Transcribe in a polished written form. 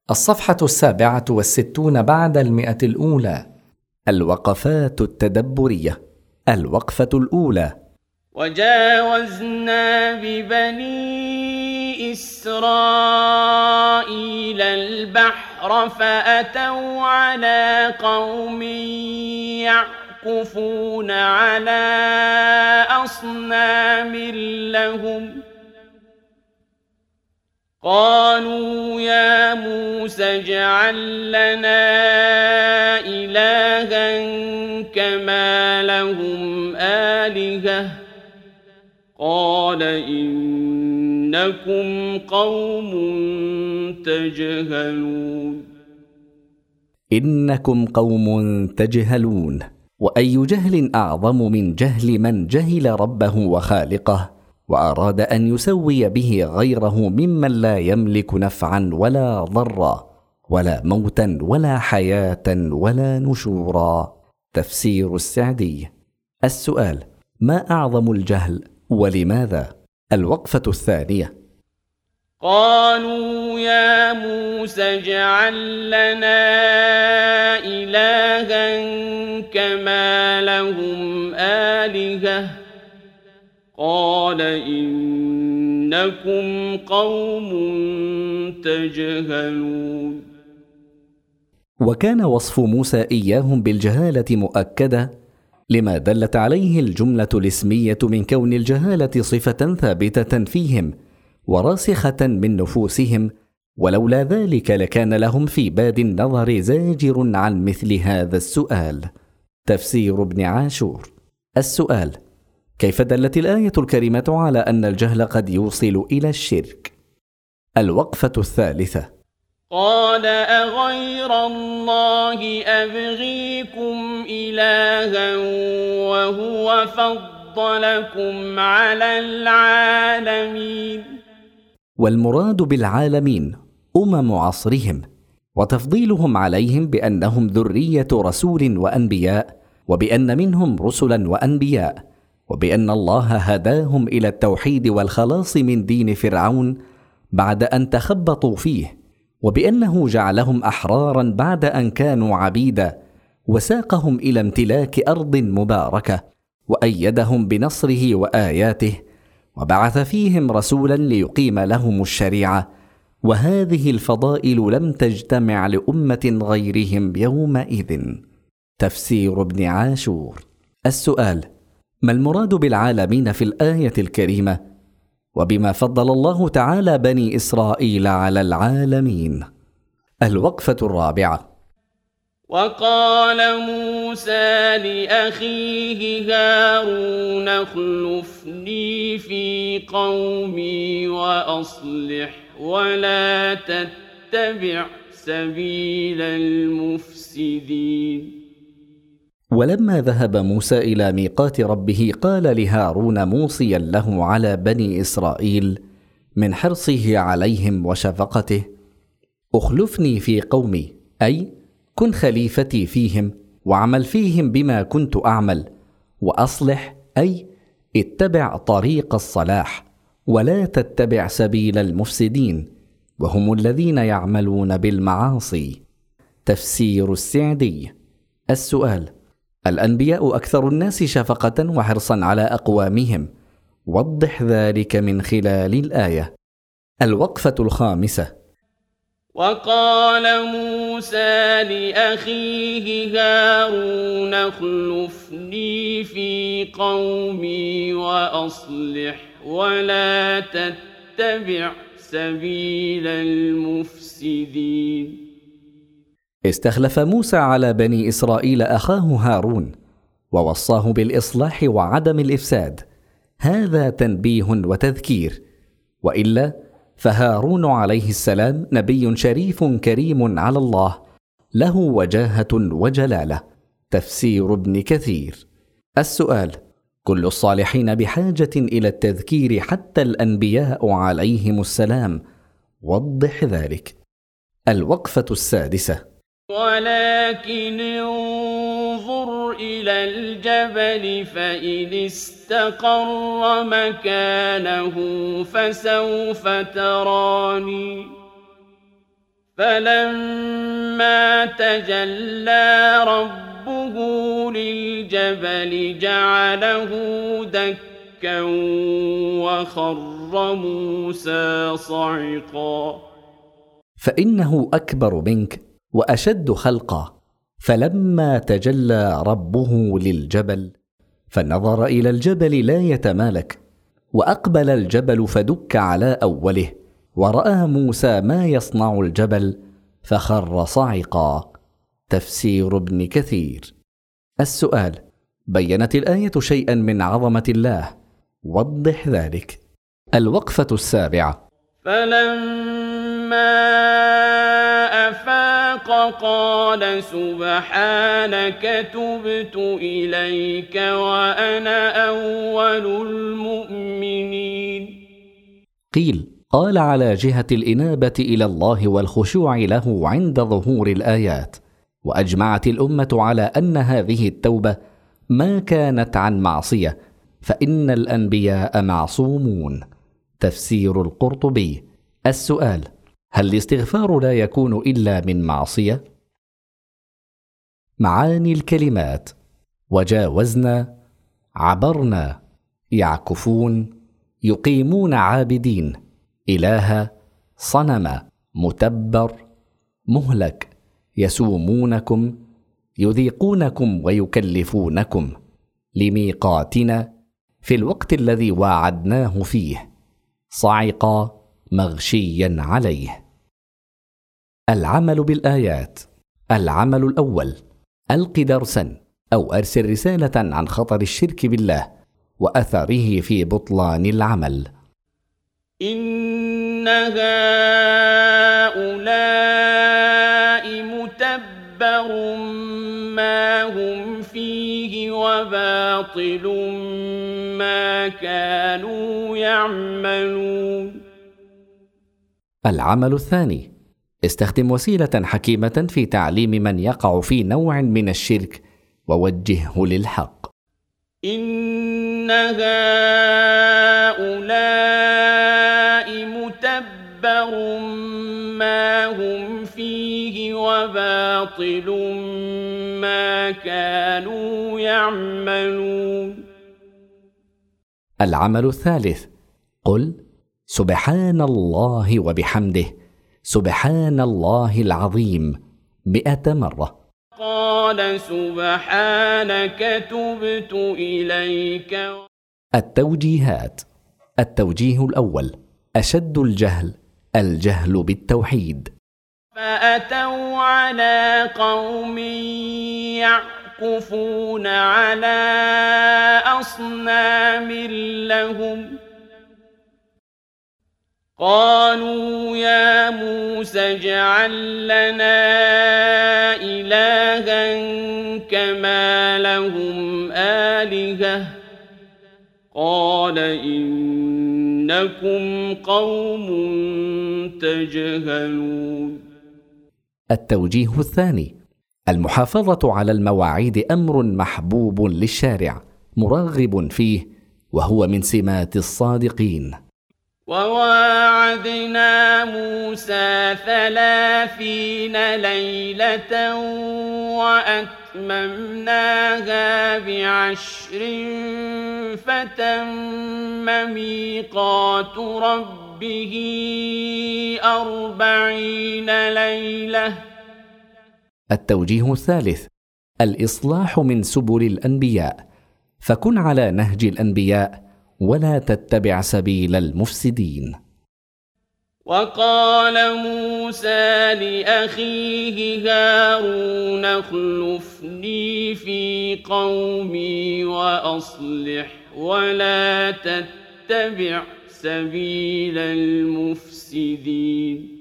الصفحة 67 بعد 100 الوقفات التدبرية. الوقفة الأولى: وجاوزنا ببني إسرائيل البحر فأتوا على قوم يعكفون على أصنام لهم قالوا يا موسى اجعل لنا إلها كما لهم آلهة قال إنكم قوم تجهلون. إنكم قوم تجهلون. وأي جهل أعظم من جهل من جهل ربه وخالقه وأراد أن يسوي به غيره ممن لا يملك نفعا ولا ضرا ولا موتا ولا حياة ولا نشورا. تفسير السعدي. السؤال: ما أعظم الجهل ولماذا؟ الوقفة الثانية: قالوا يا موسى اجعل لنا إلها كما لهم آلهة قال إنكم قوم تجهلون. وكان وصف موسى إياهم بالجهالة مؤكدة لما دلت عليه الجملة الاسمية من كون الجهالة صفة ثابتة فيهم وراسخة من نفوسهم، ولولا ذلك لكان لهم في باد النظر زاجر عن مثل هذا السؤال. تفسير ابن عاشور. السؤال: كيف دلت الآية الكريمة على أن الجهل قد يوصل إلى الشرك؟ الوقفة الثالثة: قال أغير الله أبغيكم إلها وهو فضلكم على العالمين. والمراد بالعالمين عصرهم، وتفضيلهم عليهم بأنهم ذرية رسول وأنبياء، وبأن منهم رسلا وأنبياء، وبأن الله هداهم إلى التوحيد والخلاص من دين فرعون بعد أن تخبطوا فيه، وبأنه جعلهم أحرارا بعد أن كانوا عبيدا، وساقهم إلى امتلاك أرض مباركة، وأيدهم بنصره وآياته، وبعث فيهم رسولا ليقيم لهم الشريعة. وهذه الفضائل لم تجتمع لأمة غيرهم يومئذ. تفسير ابن عاشور. السؤال: ما المراد بالعالمين في الآية الكريمة؟ وبما فضل الله تعالى بني إسرائيل على العالمين؟ الوقفة الرابعة: وقال موسى لأخيه هارون اخلفني في قومي وأصلح ولا تتبع سبيل المفسدين. ولما ذهب موسى إلى ميقات ربه قال لهارون موصيا له على بني إسرائيل من حرصه عليهم وشفقته: اخلفني في قومي، أي كن خليفتي فيهم واعمل فيهم بما كنت أعمل، وأصلح أي اتبع طريق الصلاح ولا تتبع سبيل المفسدين وهم الذين يعملون بالمعاصي. تفسير السعدي. السؤال: الأنبياء أكثر الناس شفقة وحرصا على أقوامهم، وضح ذلك من خلال الآية. الوقفة الخامسة: وقال موسى لأخيه هارون اخلفني في قومي وأصلح ولا تتبع سبيل المفسدين. استخلف موسى على بني إسرائيل أخاه هارون ووصاه بالإصلاح وعدم الإفساد. هذا تنبيه وتذكير، وإلا فهارون عليه السلام نبي شريف كريم على الله، له وجاهة وجلالة. تفسير ابن كثير. السؤال: كل الصالحين بحاجة إلى التذكير حتى الأنبياء عليهم السلام، وضح ذلك. الوقفة السادسة: ولكن انظر إلى الجبل فإن استقر مكانه فسوف تراني فلما تجلى ربه للجبل جعله دكا وخر موسى صعقا فإنه أكبر منك وأشد خلقا. فلما تجلى ربه للجبل فنظر إلى الجبل لا يتمالك، وأقبل الجبل فدك على أوله، ورأى موسى ما يصنع الجبل فخر صعقا. تفسير ابن كثير. السؤال: بينت الآية شيئا من عظمة الله، وضح ذلك. الوقفة السابعة. فلما أفاق قال سبحانك تبت إليك وأنا أول المؤمنين. قيل قال على جهة الإنابة إلى الله والخشوع له عند ظهور الآيات، وأجمعت الأمة على أن هذه التوبة ما كانت عن معصية، فإن الأنبياء معصومون. تفسير القرطبي. السؤال: هل الاستغفار لا يكون إلا من معصية؟ معاني الكلمات: وجاوزنا، عبرنا، يعكفون، يقيمون عابدين، إله، صنم، متبر، مهلك، يسومونكم، يذيقونكم ويكلفونكم، لميقاتنا، في الوقت الذي واعدناه فيه، صعقا، مغشيا عليه. العمل بالآيات. العمل الأول: ألق درسا أو أرسل رسالة عن خطر الشرك بالله وأثره في بطلان العمل. إن هؤلاء متبر ما هم فيه وباطل ما كانوا يعملون. العمل الثاني: استخدم وسيلة حكيمة في تعليم من يقع في نوع من الشرك ووجهه للحق. إن هؤلاء متبر ما هم فيه وباطل ما كانوا يعملون. العمل الثالث: قل سبحان الله وبحمده، سبحان الله العظيم، 100 مرة. قال سبحانك تبت إليك. التوجيهات. التوجيه الأول: أشد الجهل الجهل بالتوحيد. فأتوا على قوم يعكفون على أصنام لهم، قالوا يا موسى اجعل لنا إلها كما لهم آلهة، قال إنكم قوم تجهلون. التوجيه الثاني: المحافظة على المواعيد أمر محبوب للشارع مرغب فيه، وهو من سمات الصادقين. وواعدنا موسى 30 ليلة وأتممناها ب10 فتم ميقات ربه 40 ليلة. التوجيه الثالث: الإصلاح من سبل الأنبياء، فكن على نهج الأنبياء ولا تتبع سبيل المفسدين. وقال موسى لأخيه هارون اخلفني في قومي وأصلح ولا تتبع سبيل المفسدين.